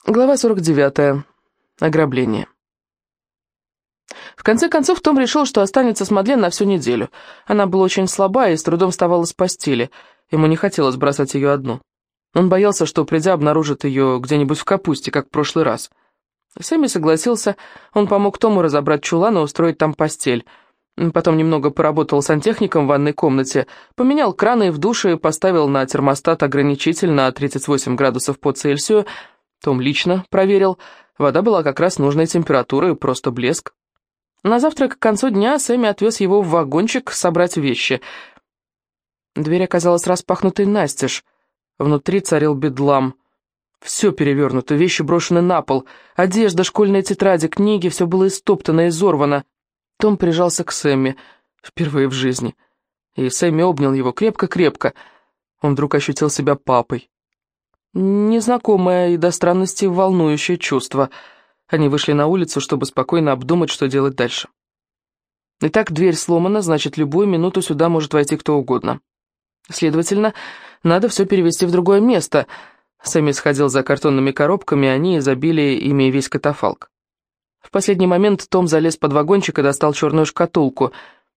Глава 49. Ограбление. В конце концов, Том решил, что останется с Мадлен на всю неделю. Она была очень слаба и с трудом вставала с постели. Ему не хотелось бросать ее одну. Он боялся, что, придя, обнаружит ее где-нибудь в капусте, как в прошлый раз. Сэмми согласился, он помог Тому разобрать чулан и устроить там постель. Потом немного поработал сантехником в ванной комнате, поменял краны в душе и поставил на термостат ограничитель на 38 градусов по Цельсию. Том лично проверил, вода была как раз нужной температуры, просто блеск. На завтрак к концу дня Сэмми отвез его в вагончик собрать вещи. Дверь оказалась распахнутой настежь. Внутри царил бедлам. Все перевернуто, вещи брошены на пол, одежда, школьные тетради, книги, все было истоптано и изорвано. Том прижался к Сэмми впервые в жизни, и Сэмми обнял его крепко-крепко. Он вдруг ощутил себя папой. Незнакомое и до странности волнующее чувство. Они вышли на улицу, чтобы спокойно обдумать, что делать дальше. Итак, дверь сломана, значит, любую минуту сюда может войти кто угодно. Следовательно, надо все перевести в другое место. Сэмми сходил за картонными коробками, они забили ими весь катафалк. В последний момент Том залез под вагончик и достал черную шкатулку.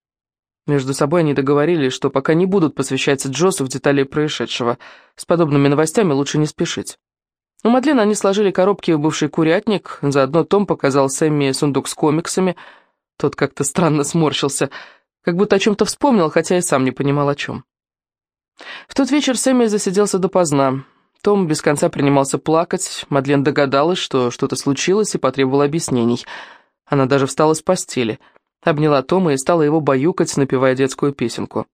Между собой они договорились, что пока не будут посвящаться Джоссу в детали происшедшего. С подобными новостями лучше не спешить. У Мадлен они сложили коробки в бывший курятник, заодно Том показал Сэмми сундук с комиксами. Тот как-то странно сморщился, как будто о чем-то вспомнил, хотя и сам не понимал о чем. В тот вечер Сэмми засиделся допоздна. Том без конца принимался плакать, Мадлен догадалась, что что-то случилось, и потребовала объяснений. Она даже встала с постели, обняла Тома и стала его баюкать, напевая детскую песенку.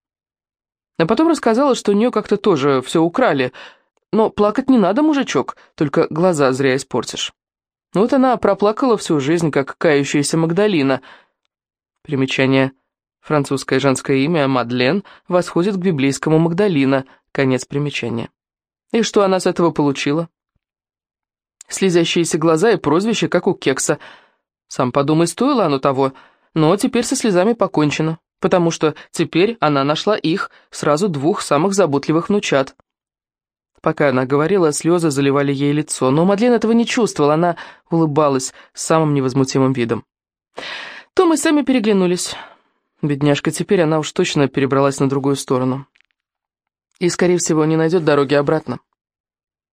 А потом рассказала, что у нее как-то тоже все украли. Но плакать не надо, мужичок, только глаза зря испортишь. Вот она проплакала всю жизнь, как кающаяся Магдалина. Примечание. Французское женское имя Мадлен восходит к библейскому Магдалина. Конец примечания. И что она с этого получила? Слезящиеся глаза и прозвище, как у Кекса. Сам подумай, стоило оно того, но теперь со слезами покончено, потому что теперь она нашла их, сразу двух самых заботливых внучат. Пока она говорила, слезы заливали ей лицо, но Мадлен этого не чувствовала, она улыбалась с самым невозмутимым видом. Том и Сэмми переглянулись. Бедняжка, теперь она уж точно перебралась на другую сторону. И, скорее всего, не найдет дороги обратно.